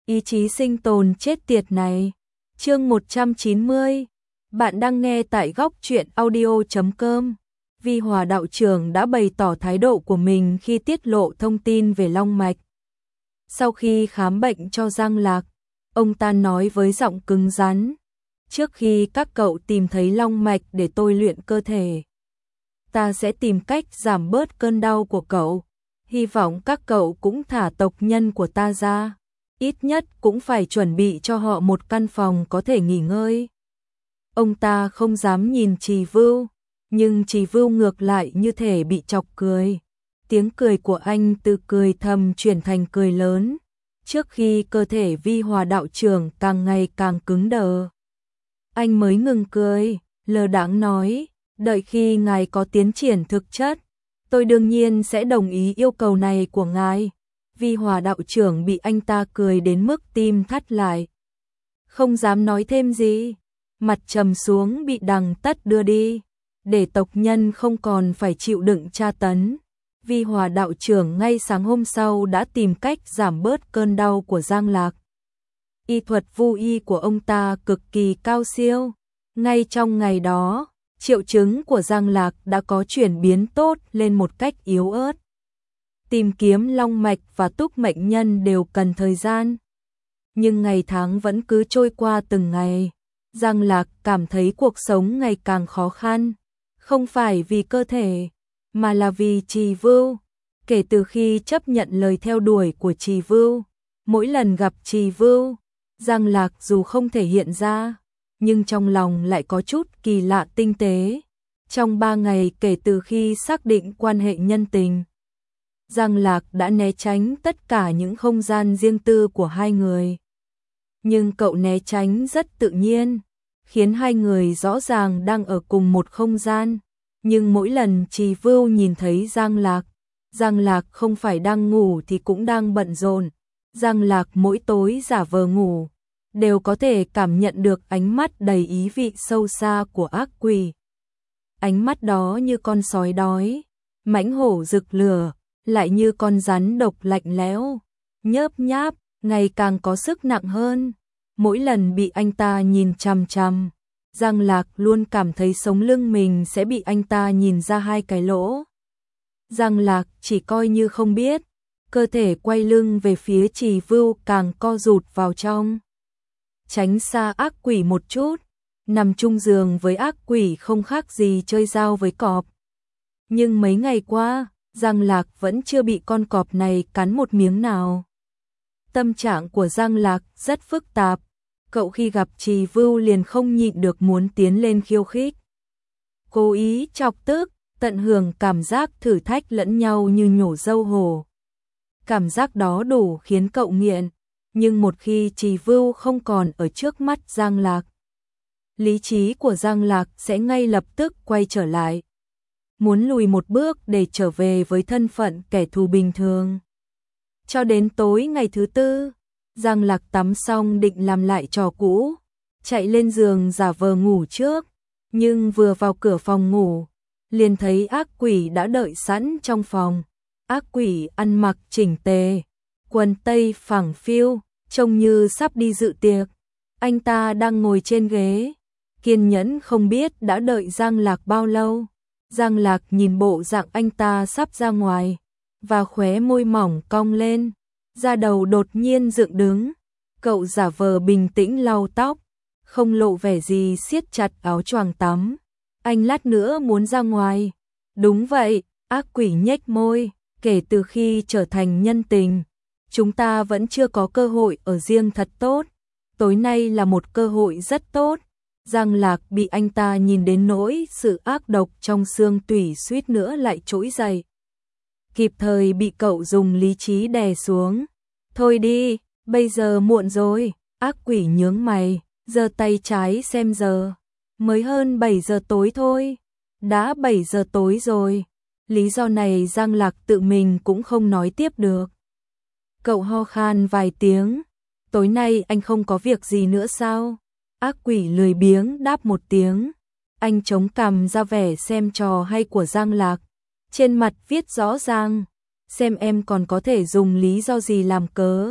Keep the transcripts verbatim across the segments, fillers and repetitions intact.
Ý chí sinh tồn chết tiệt này. Chương một trăm chín mươi. Bạn đang nghe tại góc truyện audio chấm com. Vi Hòa đạo trưởng đã bày tỏ thái độ của mình khi tiết lộ thông tin về long mạch. Sau khi khám bệnh cho Giang Lạc, ông ta nói với giọng cứng rắn: trước khi các cậu tìm thấy long mạch để tôi luyện cơ thể, ta sẽ tìm cách giảm bớt cơn đau của cậu. Hy vọng các cậu cũng thả tộc nhân của ta ra. Ít nhất cũng phải chuẩn bị cho họ một căn phòng có thể nghỉ ngơi. Ông ta không dám nhìn Trì Vưu, nhưng Trì Vưu ngược lại như thể bị chọc cười. Tiếng cười của anh từ cười thầm chuyển thành cười lớn, trước khi cơ thể Vi Hòa đạo trưởng càng ngày càng cứng đờ. Anh mới ngừng cười, lơ đãng nói: đợi khi ngài có tiến triển thực chất, tôi đương nhiên sẽ đồng ý yêu cầu này của ngài. Vi Hòa đạo trưởng bị anh ta cười đến mức tim thắt lại, không dám nói thêm gì, mặt trầm xuống bị Đằng Tất đưa đi, để tộc nhân không còn phải chịu đựng tra tấn. Vi Hòa đạo trưởng ngay sáng hôm sau đã tìm cách giảm bớt cơn đau của Giang Lạc. Y thuật vu y của ông ta cực kỳ cao siêu. Ngay trong ngày đó, triệu chứng của Giang Lạc đã có chuyển biến tốt lên một cách yếu ớt. Tìm kiếm long mạch và túc mệnh nhân đều cần thời gian, nhưng ngày tháng vẫn cứ trôi qua từng ngày. Giang Lạc cảm thấy cuộc sống ngày càng khó khăn, không phải vì cơ thể, mà là vì Trì Vưu. Kể từ khi chấp nhận lời theo đuổi của Trì Vưu, mỗi lần gặp Trì Vưu, Giang Lạc dù không thể hiện ra, nhưng trong lòng lại có chút kỳ lạ tinh tế. Trong ba ngày kể từ khi xác định quan hệ nhân tình, Giang Lạc đã né tránh tất cả những không gian riêng tư của hai người. Nhưng cậu né tránh rất tự nhiên, khiến hai người rõ ràng đang ở cùng một không gian. Nhưng mỗi lần Trì Vưu nhìn thấy Giang Lạc, Giang Lạc không phải đang ngủ thì cũng đang bận rộn. Giang Lạc mỗi tối giả vờ ngủ, đều có thể cảm nhận được ánh mắt đầy ý vị sâu xa của ác quỷ. Ánh mắt đó như con sói đói, mãnh hổ rực lửa, lại như con rắn độc lạnh lẽo, nhớp nháp, ngày càng có sức nặng hơn. Mỗi lần bị anh ta nhìn chằm chằm, Giang Lạc luôn cảm thấy sống lưng mình sẽ bị anh ta nhìn ra hai cái lỗ. Giang Lạc chỉ coi như không biết, cơ thể quay lưng về phía Trì Vưu càng co rụt vào trong. Tránh xa ác quỷ một chút, nằm chung giường với ác quỷ không khác gì chơi dao với cọp. Nhưng mấy ngày qua, Giang Lạc vẫn chưa bị con cọp này cắn một miếng nào. Tâm trạng của Giang Lạc rất phức tạp, cậu khi gặp Trì Vưu liền không nhịn được muốn tiến lên khiêu khích. Cố ý chọc tức, tận hưởng cảm giác thử thách lẫn nhau như nhổ dâu hổ. Cảm giác đó đủ khiến cậu nghiện, nhưng một khi Trì Vưu không còn ở trước mắt Giang Lạc, lý trí của Giang Lạc sẽ ngay lập tức quay trở lại, muốn lùi một bước để trở về với thân phận kẻ thù bình thường. Cho đến tối ngày thứ tư, Giang Lạc tắm xong định làm lại trò cũ, chạy lên giường giả vờ ngủ trước, nhưng vừa vào cửa phòng ngủ, liền thấy ác quỷ đã đợi sẵn trong phòng. Ác quỷ ăn mặc chỉnh tề, quần tây phẳng phiu, trông như sắp đi dự tiệc. Anh ta đang ngồi trên ghế, kiên nhẫn không biết đã đợi Giang Lạc bao lâu. Giang Lạc nhìn bộ dạng anh ta sắp ra ngoài, và khóe môi mỏng cong lên, da đầu đột nhiên dựng đứng. Cậu giả vờ bình tĩnh lau tóc, không lộ vẻ gì siết chặt áo choàng tắm. Anh lát nữa muốn ra ngoài. Đúng vậy, ác quỷ nhếch môi, kể từ khi trở thành nhân tình, chúng ta vẫn chưa có cơ hội ở riêng thật tốt. Tối nay là một cơ hội rất tốt. Giang Lạc bị anh ta nhìn đến nỗi sự ác độc trong xương tủy suýt nữa lại trỗi dậy. Kịp thời bị cậu dùng lý trí đè xuống. Thôi đi, bây giờ muộn rồi. Ác quỷ nhướng mày, giơ tay trái xem giờ. Mới hơn bảy giờ tối thôi. Đã bảy giờ tối rồi. Lý do này Giang Lạc tự mình cũng không nói tiếp được. Cậu ho khan vài tiếng. Tối nay anh không có việc gì nữa sao? Ác quỷ lười biếng đáp một tiếng. Anh chống cằm ra vẻ xem trò hay của Giang Lạc. Trên mặt viết rõ ràng, xem em còn có thể dùng lý do gì làm cớ.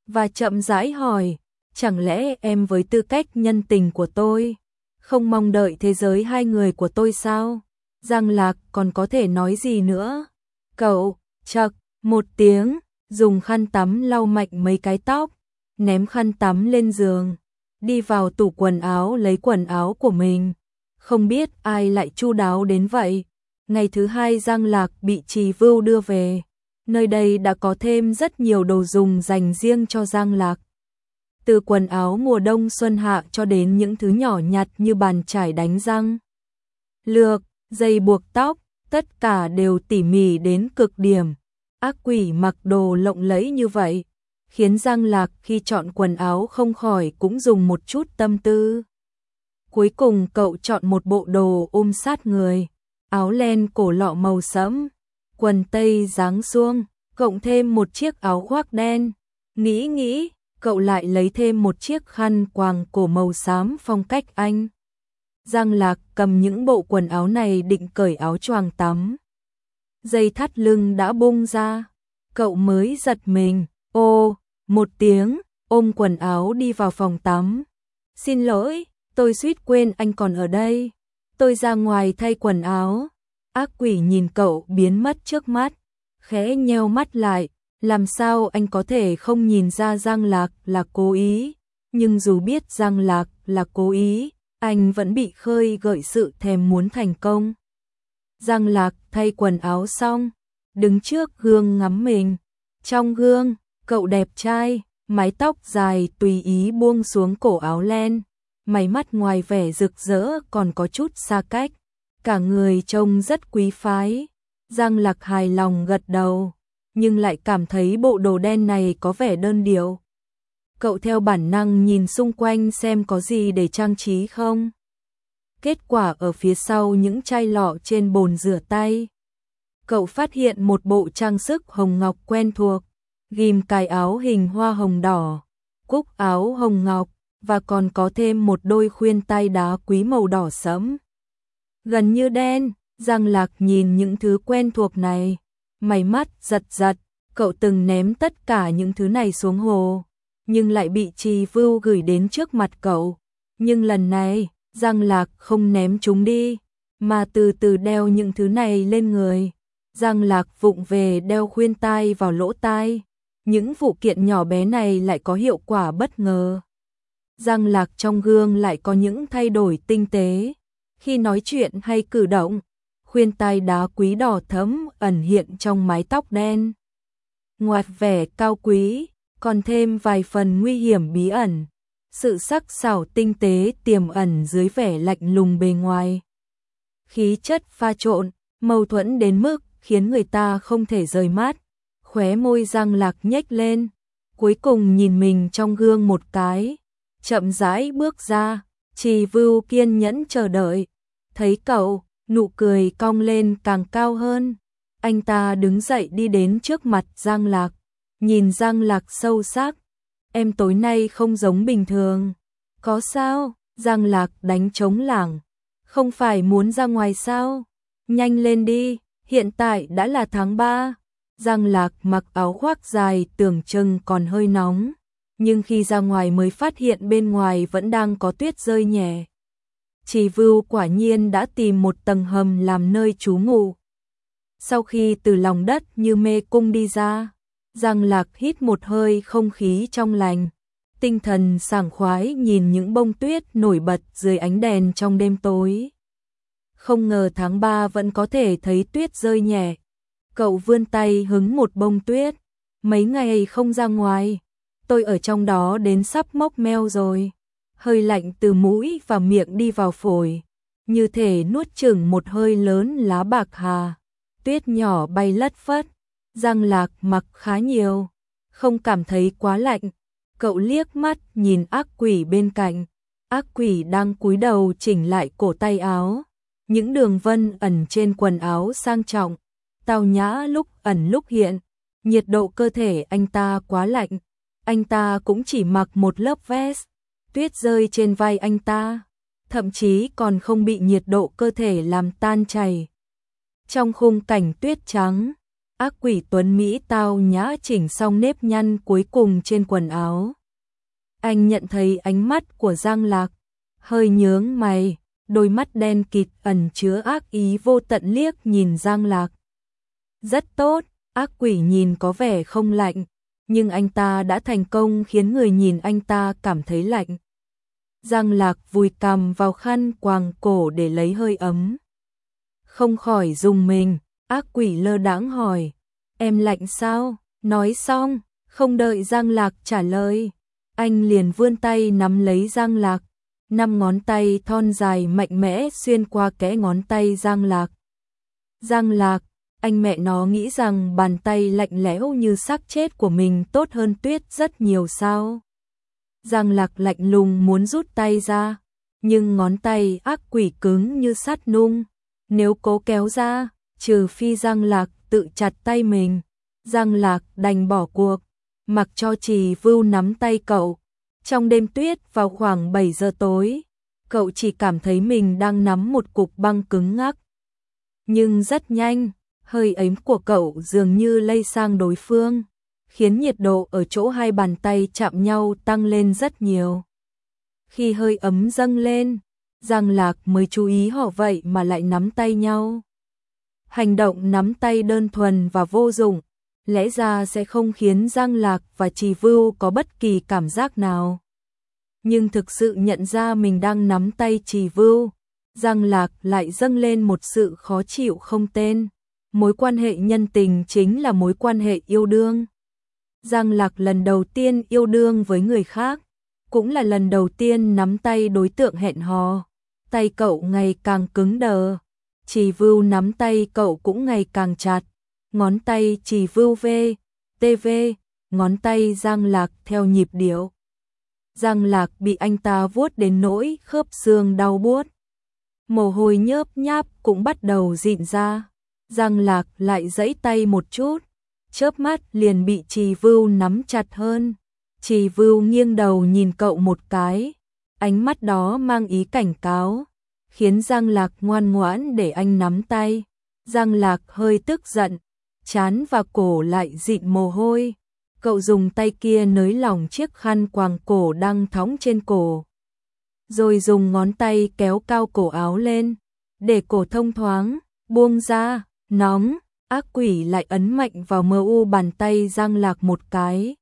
và chậm rãi hỏi, chẳng lẽ em với tư cách nhân tình của tôi, không mong đợi thế giới hai người của tôi sao? Giang Lạc còn có thể nói gì nữa? Cậu, chậc, một tiếng, dùng khăn tắm lau mạnh mấy cái tóc, ném khăn tắm lên giường, đi vào tủ quần áo lấy quần áo của mình. Không biết ai lại chu đáo đến vậy. Ngày thứ hai Giang Lạc bị Trì Vưu đưa về. Nơi đây đã có thêm rất nhiều đồ dùng dành riêng cho Giang Lạc. Từ quần áo mùa đông xuân hạ cho đến những thứ nhỏ nhặt như bàn chải đánh răng, lược, dây buộc tóc, tất cả đều tỉ mỉ đến cực điểm. Ác quỷ mặc đồ lộng lẫy như vậy, khiến Giang Lạc khi chọn quần áo không khỏi cũng dùng một chút tâm tư. Cuối cùng cậu chọn một bộ đồ ôm sát người, áo len cổ lọ màu sẫm, quần tây dáng suông, cộng thêm một chiếc áo khoác đen. Nghĩ nghĩ, cậu lại lấy thêm một chiếc khăn quàng cổ màu xám phong cách Anh. Giang Lạc cầm những bộ quần áo này định cởi áo choàng tắm. Dây thắt lưng đã bung ra, cậu mới giật mình, ô, một tiếng, ôm quần áo đi vào phòng tắm. Xin lỗi, tôi suýt quên anh còn ở đây. Tôi ra ngoài thay quần áo. Ác quỷ nhìn cậu biến mất trước mắt, khẽ nheo mắt lại. Làm sao anh có thể không nhìn ra Giang Lạc là cố ý? Nhưng dù biết Giang Lạc là cố ý, anh vẫn bị khơi gợi sự thèm muốn thành công. Giang Lạc thay quần áo xong, đứng trước gương ngắm mình. Trong gương, cậu đẹp trai, mái tóc dài tùy ý buông xuống cổ áo len, mày mắt ngoài vẻ rực rỡ còn có chút xa cách, cả người trông rất quý phái. Giang Lạc hài lòng gật đầu, nhưng lại cảm thấy bộ đồ đen này có vẻ đơn điệu. Cậu theo bản năng nhìn xung quanh xem có gì để trang trí không. Kết quả ở phía sau những chai lọ trên bồn rửa tay, cậu phát hiện một bộ trang sức hồng ngọc quen thuộc, ghim cài áo hình hoa hồng đỏ, cúc áo hồng ngọc, và còn có thêm một đôi khuyên tai đá quý màu đỏ sẫm, gần như đen. Giang Lạc nhìn những thứ quen thuộc này, mày mắt giật giật. Cậu từng ném tất cả những thứ này xuống hồ, nhưng lại bị Trì Vưu gửi đến trước mặt cậu. Nhưng lần này, Giang Lạc không ném chúng đi, mà từ từ đeo những thứ này lên người. Giang Lạc vụng về đeo khuyên tai vào lỗ tai. Những phụ kiện nhỏ bé này lại có hiệu quả bất ngờ. Giang Lạc trong gương lại có những thay đổi tinh tế. Khi nói chuyện hay cử động, khuyên tai đá quý đỏ thẫm ẩn hiện trong mái tóc đen. Ngoài vẻ cao quý, còn thêm vài phần nguy hiểm bí ẩn. Sự sắc sảo tinh tế tiềm ẩn dưới vẻ lạnh lùng bề ngoài. Khí chất pha trộn, mâu thuẫn đến mức khiến người ta không thể rời mắt. Khóe môi Giang Lạc nhếch lên, cuối cùng nhìn mình trong gương một cái, chậm rãi bước ra. Trì Vưu kiên nhẫn chờ đợi, thấy cậu, nụ cười cong lên càng cao hơn. Anh ta đứng dậy đi đến trước mặt Giang Lạc, nhìn Giang Lạc sâu sắc. Em tối nay không giống bình thường. Có sao? Giang Lạc đánh trống lảng. Không phải muốn ra ngoài sao? Nhanh lên đi, hiện tại đã là tháng ba. Giang Lạc mặc áo khoác dài tưởng chừng còn hơi nóng, nhưng khi ra ngoài mới phát hiện bên ngoài vẫn đang có tuyết rơi nhẹ. Trì Vưu quả nhiên đã tìm một tầng hầm làm nơi trú ngụ. Sau khi từ lòng đất như mê cung đi ra, Giang Lạc hít một hơi không khí trong lành, tinh thần sảng khoái nhìn những bông tuyết nổi bật dưới ánh đèn trong đêm tối. Không ngờ tháng ba vẫn có thể thấy tuyết rơi nhẹ. Cậu vươn tay hứng một bông tuyết. Mấy ngày không ra ngoài, tôi ở trong đó đến sắp mốc meo rồi. Hơi lạnh từ mũi và miệng đi vào phổi, như thể nuốt chửng một hơi lớn lá bạc hà. Tuyết nhỏ bay lất phất. Giang Lạc mặc khá nhiều, không cảm thấy quá lạnh. Cậu liếc mắt nhìn ác quỷ bên cạnh. Ác quỷ đang cúi đầu chỉnh lại cổ tay áo. Những đường vân ẩn trên quần áo sang trọng, tao nhã lúc ẩn lúc hiện. Nhiệt độ cơ thể anh ta quá lạnh. Anh ta cũng chỉ mặc một lớp vest. Tuyết rơi trên vai anh ta, thậm chí còn không bị nhiệt độ cơ thể làm tan chảy. Trong khung cảnh tuyết trắng, Ác quỷ tuấn Mỹ tao nhã chỉnh xong nếp nhăn cuối cùng trên quần áo. Anh nhận thấy ánh mắt của Giang Lạc, hơi nhướng mày, đôi mắt đen kịt ẩn chứa ác ý vô tận liếc nhìn Giang Lạc. Rất tốt, ác quỷ nhìn có vẻ không lạnh, nhưng anh ta đã thành công khiến người nhìn anh ta cảm thấy lạnh. Giang Lạc vùi cằm vào khăn quàng cổ để lấy hơi ấm. Không khỏi rùng mình, ác quỷ lơ đãng hỏi, em lạnh sao? Nói xong, không đợi Giang Lạc trả lời, anh liền vươn tay nắm lấy Giang Lạc, năm ngón tay thon dài mạnh mẽ xuyên qua kẽ ngón tay Giang Lạc. Giang Lạc, anh mẹ nó nghĩ rằng bàn tay lạnh lẽo như xác chết của mình tốt hơn tuyết rất nhiều sao? Giang Lạc lạnh lùng muốn rút tay ra, nhưng ngón tay ác quỷ cứng như sắt nung, nếu cố kéo ra, trừ phi Giang Lạc tự chặt tay mình. Giang Lạc đành bỏ cuộc, mặc cho Trì Vưu nắm tay cậu. Trong đêm tuyết vào khoảng bảy giờ tối, cậu chỉ cảm thấy mình đang nắm một cục băng cứng ngắc. Nhưng rất nhanh, hơi ấm của cậu dường như lây sang đối phương, khiến nhiệt độ ở chỗ hai bàn tay chạm nhau tăng lên rất nhiều. Khi hơi ấm dâng lên, Giang Lạc mới chú ý họ vậy mà lại nắm tay nhau. Hành động nắm tay đơn thuần và vô dụng, lẽ ra sẽ không khiến Giang Lạc và Trì Vưu có bất kỳ cảm giác nào. Nhưng thực sự nhận ra mình đang nắm tay Trì Vưu, Giang Lạc lại dâng lên một sự khó chịu không tên. Mối quan hệ nhân tình chính là mối quan hệ yêu đương. Giang Lạc lần đầu tiên yêu đương với người khác, cũng là lần đầu tiên nắm tay đối tượng hẹn hò. Tay cậu ngày càng cứng đờ, Trì Vưu nắm tay cậu cũng ngày càng chặt. Ngón tay Trì Vưu v, tê vê, ngón tay Giang Lạc theo nhịp điệu. Giang Lạc bị anh ta vuốt đến nỗi khớp xương đau buốt. Mồ hôi nhớp nháp cũng bắt đầu rịn ra. Giang Lạc lại giãy tay một chút, chớp mắt liền bị Trì Vưu nắm chặt hơn. Trì Vưu nghiêng đầu nhìn cậu một cái, ánh mắt đó mang ý cảnh cáo, khiến Giang Lạc ngoan ngoãn để anh nắm tay. Giang Lạc hơi tức giận, trán và cổ lại dịn mồ hôi. Cậu dùng tay kia nới lỏng chiếc khăn quàng cổ đang thõng trên cổ, rồi dùng ngón tay kéo cao cổ áo lên, để cổ thông thoáng, buông ra, nóng. Ác quỷ lại ấn mạnh vào mờ u bàn tay Giang Lạc một cái.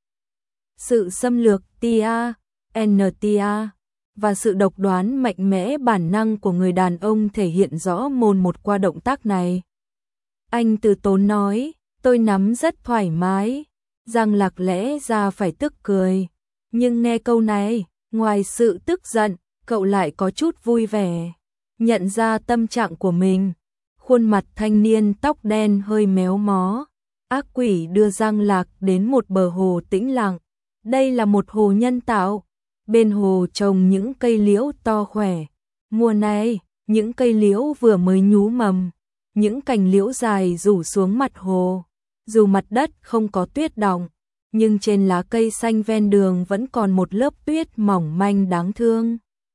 Sự xâm lược tê a, en tê a và sự độc đoán mạnh mẽ bản năng của người đàn ông thể hiện rõ mồn một qua động tác này. Anh từ tốn nói, tôi nắm rất thoải mái. Giang Lạc lẽ ra phải tức cười, nhưng nghe câu này, ngoài sự tức giận, cậu lại có chút vui vẻ. Nhận ra tâm trạng của mình, khuôn mặt thanh niên tóc đen hơi méo mó. Ác quỷ đưa Giang Lạc đến một bờ hồ tĩnh lặng. Đây là một hồ nhân tạo, bên hồ trồng những cây liễu to khỏe. Mùa này, những cây liễu vừa mới nhú mầm, những cành liễu dài rủ xuống mặt hồ. Dù mặt đất không có tuyết đọng, nhưng trên lá cây xanh ven đường vẫn còn một lớp tuyết mỏng manh đáng thương.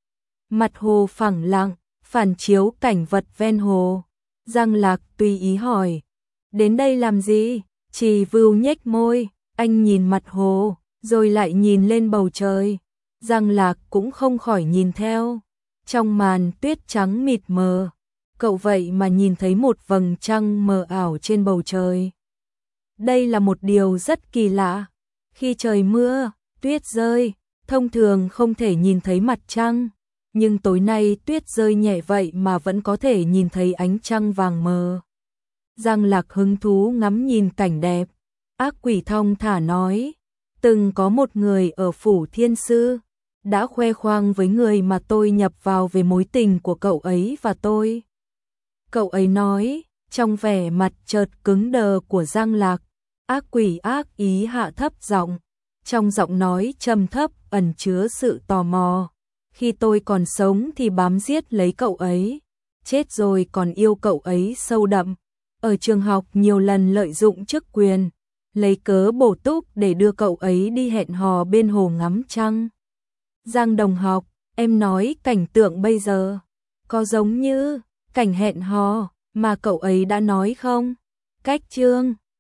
Mặt hồ phẳng lặng, phản chiếu cảnh vật ven hồ. Giang Lạc tùy ý hỏi, đến đây làm gì? Trì Vưu nhếch môi, anh nhìn mặt hồ, rồi lại nhìn lên bầu trời. Giang Lạc cũng không khỏi nhìn theo. Trong màn tuyết trắng mịt mờ, cậu vậy mà nhìn thấy một vầng trăng mờ ảo trên bầu trời. Đây là một điều rất kỳ lạ. Khi trời mưa, tuyết rơi, thông thường không thể nhìn thấy mặt trăng. Nhưng tối nay tuyết rơi nhẹ vậy mà vẫn có thể nhìn thấy ánh trăng vàng mờ. Giang Lạc hứng thú ngắm nhìn cảnh đẹp. Ác quỷ thong thả nói, từng có một người ở phủ thiên sư, đã khoe khoang với người mà tôi nhập vào về mối tình của cậu ấy và tôi. Cậu ấy nói, trong vẻ mặt chợt cứng đờ của Giang Lạc, ác quỷ ác ý hạ thấp giọng, trong giọng nói trầm thấp ẩn chứa sự tò mò. Khi tôi còn sống thì bám giết lấy cậu ấy, chết rồi còn yêu cậu ấy sâu đậm. Ở trường học nhiều lần lợi dụng chức quyền, lấy cớ bổ túc để đưa cậu ấy đi hẹn hò bên hồ ngắm trăng. Giang đồng học, em nói cảnh tượng bây giờ có giống như cảnh hẹn hò mà cậu ấy đã nói không? Cách chương